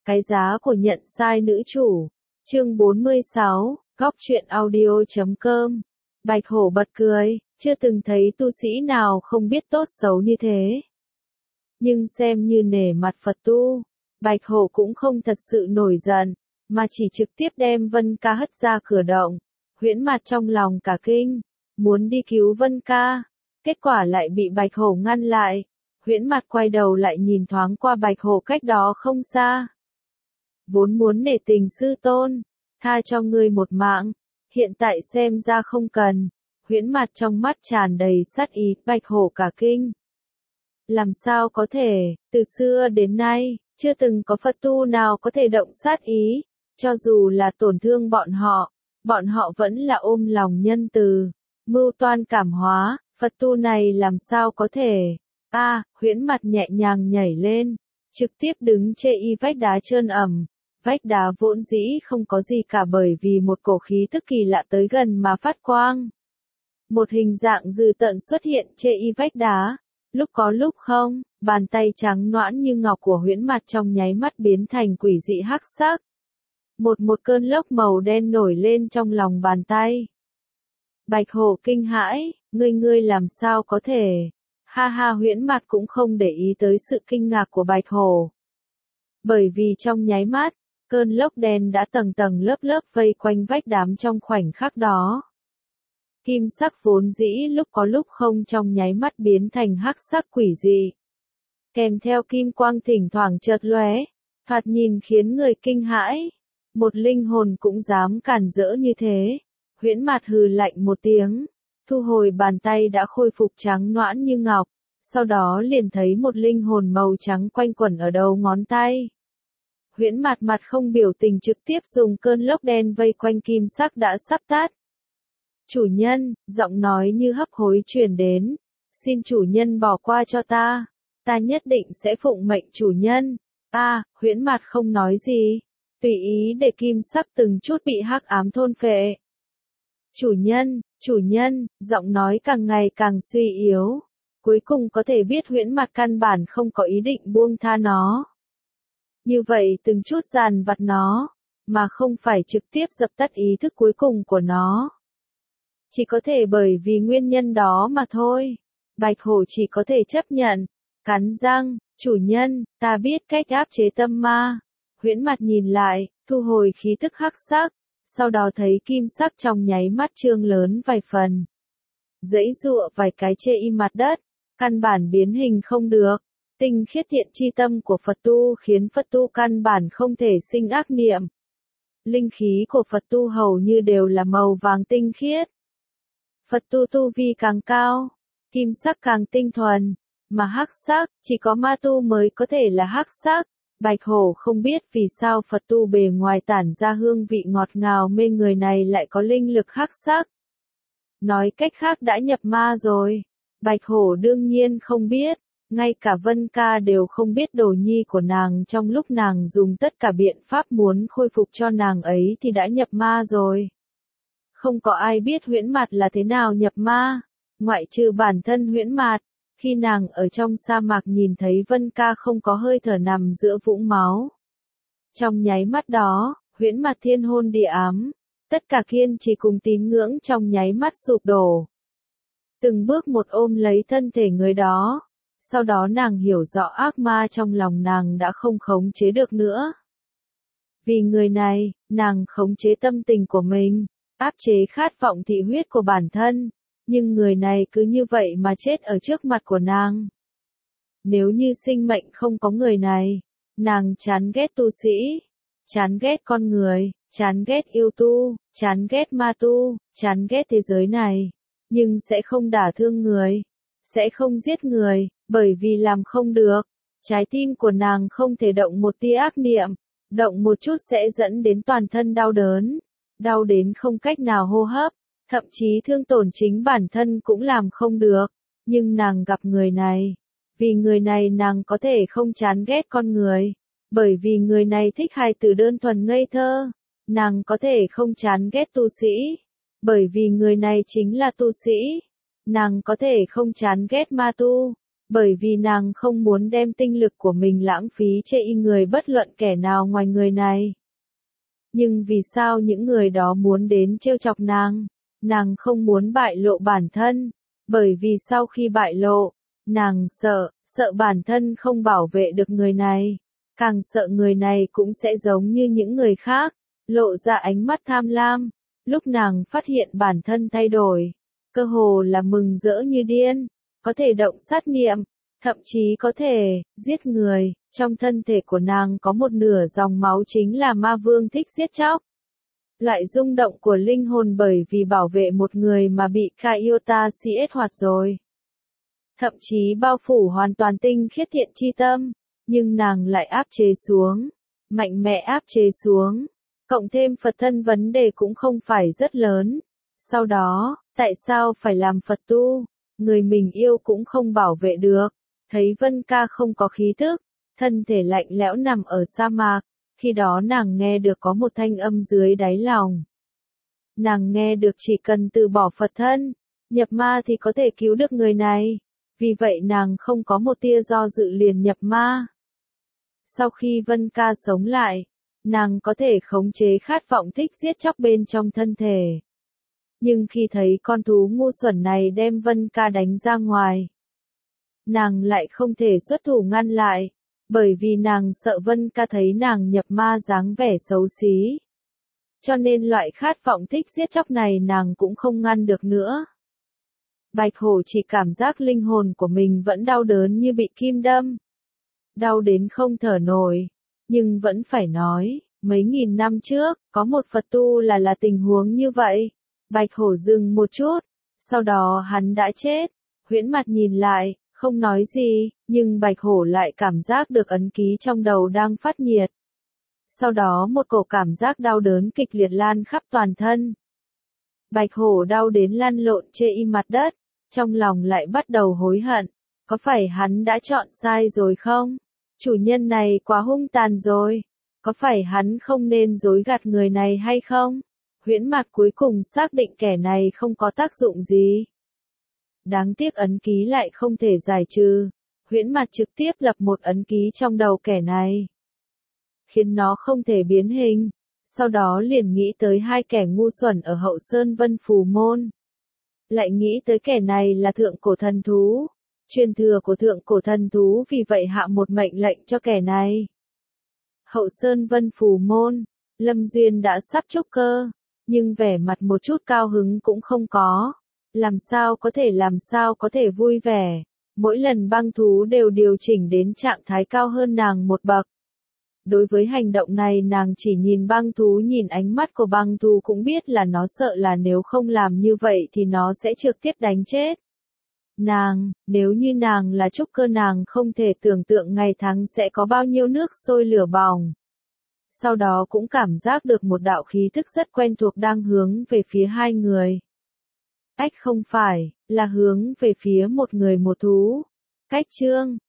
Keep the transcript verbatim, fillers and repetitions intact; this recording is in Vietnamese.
Cái giá của nhận sai nữ chủ. Chương bốn mươi sáu, góc truyện audio chấm com. Bạch Hổ bật cười, chưa từng thấy tu sĩ nào không biết tốt xấu như thế. Nhưng xem như nể mặt Phật tu, Bạch Hổ cũng không thật sự nổi giận, mà chỉ trực tiếp đem Vân Ca hất ra cửa động. Huyễn Mặt trong lòng cả kinh, muốn đi cứu Vân Ca, kết quả lại bị Bạch Hổ ngăn lại. Huyễn Mặt quay đầu lại nhìn thoáng qua Bạch Hổ cách đó không xa. Vốn muốn nể tình sư tôn, tha cho ngươi một mạng, hiện tại xem ra không cần. Huyễn Mặt trong mắt tràn đầy sát ý, Bạch Hổ cả kinh. Làm sao có thể, từ xưa đến nay, chưa từng có Phật tu nào có thể động sát ý, cho dù là tổn thương bọn họ, bọn họ vẫn là ôm lòng nhân từ, mưu toan cảm hóa, Phật tu này làm sao có thể. A, à, Huyễn Mặt nhẹ nhàng nhảy lên, trực tiếp đứng chê y vách đá trơn ẩm. Vách đá vốn dĩ không có gì cả bởi vì một cổ khí tức kỳ lạ tới gần mà phát quang. Một hình dạng dữ tợn xuất hiện chê y vách đá, lúc có lúc không, bàn tay trắng nõn như ngọc của Huyễn Mặt trong nháy mắt biến thành quỷ dị hắc sắc. Một một cơn lốc màu đen nổi lên trong lòng bàn tay. Bạch Hổ kinh hãi, ngươi ngươi làm sao có thể. Ha ha, Huyễn Mặt cũng không để ý tới sự kinh ngạc của Bạch Hổ. Bởi vì trong nháy mắt, cơn lốc đen đã tầng tầng lớp lớp vây quanh vách đám trong khoảnh khắc đó. Kim sắc vốn dĩ lúc có lúc không trong nháy mắt biến thành hắc sắc quỷ dị. Kèm theo kim quang thỉnh thoảng chợt lóe, thoạt nhìn khiến người kinh hãi. Một linh hồn cũng dám cản rỡ như thế. Huyễn Mặt hừ lạnh một tiếng, thu hồi bàn tay đã khôi phục trắng nõn như ngọc, sau đó liền thấy một linh hồn màu trắng quanh quẩn ở đầu ngón tay. Huyễn Mặt mặt không biểu tình trực tiếp dùng cơn lốc đen vây quanh kim sắc đã sắp tắt. Chủ nhân, giọng nói như hấp hối truyền đến, xin chủ nhân bỏ qua cho ta, ta nhất định sẽ phụng mệnh chủ nhân. A, à, Huyễn Mặt không nói gì, tùy ý để kim sắc từng chút bị hắc ám thôn phệ. Chủ nhân, chủ nhân, giọng nói càng ngày càng suy yếu, cuối cùng có thể biết Huyễn Mặt căn bản không có ý định buông tha nó. Như vậy từng chút dàn vặt nó, mà không phải trực tiếp dập tắt ý thức cuối cùng của nó. Chỉ có thể bởi vì nguyên nhân đó mà thôi. Bạch Hổ chỉ có thể chấp nhận, cắn răng, chủ nhân, ta biết cách áp chế tâm ma. Huyễn Mặt nhìn lại, thu hồi khí tức hắc sắc, sau đó thấy kim sắc trong nháy mắt trương lớn vài phần. Giãy giụa vài cái chê y mặt đất, căn bản biến hình không được. Tinh khiết thiện chi tâm của Phật tu khiến Phật tu căn bản không thể sinh ác niệm. Linh khí của Phật tu hầu như đều là màu vàng tinh khiết. Phật tu tu vi càng cao, kim sắc càng tinh thuần, mà hắc sắc, chỉ có ma tu mới có thể là hắc sắc. Bạch Hổ không biết vì sao Phật tu bề ngoài tản ra hương vị ngọt ngào mê người này lại có linh lực hắc sắc. Nói cách khác đã nhập ma rồi. Bạch Hổ đương nhiên không biết. Ngay cả Vân Ca đều không biết đồ nhi của nàng trong lúc nàng dùng tất cả biện pháp muốn khôi phục cho nàng ấy thì đã nhập ma rồi. Không có ai biết Huyễn Mặt là thế nào nhập ma, ngoại trừ bản thân Huyễn Mặt, khi nàng ở trong sa mạc nhìn thấy Vân Ca không có hơi thở nằm giữa vũng máu. Trong nháy mắt đó, Huyễn Mặt thiên hôn địa ám, tất cả kiên trì cùng tín ngưỡng trong nháy mắt sụp đổ. Từng bước một ôm lấy thân thể người đó. Sau đó nàng hiểu rõ ác ma trong lòng nàng đã không khống chế được nữa. Vì người này, nàng khống chế tâm tình của mình, áp chế khát vọng thị huyết của bản thân, nhưng người này cứ như vậy mà chết ở trước mặt của nàng. Nếu như sinh mệnh không có người này, nàng chán ghét tu sĩ, chán ghét con người, chán ghét yêu tu, chán ghét ma tu, chán ghét thế giới này, nhưng sẽ không đả thương người, sẽ không giết người. Bởi vì làm không được, trái tim của nàng không thể động một tia ác niệm, động một chút sẽ dẫn đến toàn thân đau đớn, đau đến không cách nào hô hấp, thậm chí thương tổn chính bản thân cũng làm không được, nhưng nàng gặp người này, vì người này nàng có thể không chán ghét con người, bởi vì người này thích hài tử đơn thuần ngây thơ, nàng có thể không chán ghét tu sĩ, bởi vì người này chính là tu sĩ, nàng có thể không chán ghét ma tu. Bởi vì nàng không muốn đem tinh lực của mình lãng phí chê y người bất luận kẻ nào ngoài người này. Nhưng vì sao những người đó muốn đến trêu chọc nàng? Nàng không muốn bại lộ bản thân, bởi vì sau khi bại lộ, nàng sợ, sợ bản thân không bảo vệ được người này, càng sợ người này cũng sẽ giống như những người khác, lộ ra ánh mắt tham lam. Lúc nàng phát hiện bản thân thay đổi, cơ hồ là mừng rỡ như điên, có thể động sát niệm, thậm chí có thể giết người, trong thân thể của nàng có một nửa dòng máu chính là ma vương thích giết chóc. Loại rung động của linh hồn bởi vì bảo vệ một người mà bị Kaiota siết hoạt rồi. Thậm chí bao phủ hoàn toàn tinh khiết thiện chi tâm, nhưng nàng lại áp chế xuống, mạnh mẽ áp chế xuống, cộng thêm Phật thân vấn đề cũng không phải rất lớn. Sau đó, tại sao phải làm Phật tu? Người mình yêu cũng không bảo vệ được. Thấy Vân Ca không có khí thức, thân thể lạnh lẽo nằm ở sa mạc, khi đó nàng nghe được có một thanh âm dưới đáy lòng. Nàng nghe được chỉ cần từ bỏ Phật thân, nhập ma thì có thể cứu được người này, vì vậy nàng không có một tia do dự liền nhập ma. Sau khi Vân Ca sống lại, nàng có thể khống chế khát vọng thích giết chóc bên trong thân thể. Nhưng khi thấy con thú ngu xuẩn này đem Vân Ca đánh ra ngoài, nàng lại không thể xuất thủ ngăn lại, bởi vì nàng sợ Vân Ca thấy nàng nhập ma dáng vẻ xấu xí. Cho nên loại khát vọng thích giết chóc này nàng cũng không ngăn được nữa. Bạch hổ chỉ cảm giác linh hồn của mình vẫn đau đớn như bị kim đâm. Đau đến không thở nổi, nhưng vẫn phải nói, mấy nghìn năm trước, có một Phật tu là là tình huống như vậy. Bạch hổ dừng một chút, sau đó hắn đã chết. Huyễn Mặt nhìn lại, không nói gì, nhưng Bạch hổ lại cảm giác được ấn ký trong đầu đang phát nhiệt. Sau đó một cổ cảm giác đau đớn kịch liệt lan khắp toàn thân. Bạch hổ đau đến lăn lộn chê y mặt đất, trong lòng lại bắt đầu hối hận. Có phải hắn đã chọn sai rồi không? Chủ nhân này quá hung tàn rồi. Có phải hắn không nên dối gạt người này hay không? Huyễn Mặt cuối cùng xác định kẻ này không có tác dụng gì. Đáng tiếc ấn ký lại không thể giải trừ. Huyễn Mặt trực tiếp lập một ấn ký trong đầu kẻ này, khiến nó không thể biến hình. Sau đó liền nghĩ tới hai kẻ ngu xuẩn ở Hậu Sơn Vân Phù Môn. Lại nghĩ tới kẻ này là thượng cổ thần thú, truyền thừa của thượng cổ thần thú, vì vậy hạ một mệnh lệnh cho kẻ này. Hậu Sơn Vân Phù Môn, Lâm Duyên đã sắp trúc cơ, nhưng vẻ mặt một chút cao hứng cũng không có. Làm sao có thể làm sao có thể vui vẻ, mỗi lần băng thú đều điều chỉnh đến trạng thái cao hơn nàng một bậc. Đối với hành động này nàng chỉ nhìn băng thú, nhìn ánh mắt của băng thú cũng biết là nó sợ là nếu không làm như vậy thì nó sẽ trực tiếp đánh chết. Nàng, nếu như nàng là trúc cơ nàng không thể tưởng tượng ngày tháng sẽ có bao nhiêu nước sôi lửa bỏng. Sau đó cũng cảm giác được một đạo khí thức rất quen thuộc đang hướng về phía hai người. Ách không phải, là hướng về phía một người một thú. Cách chương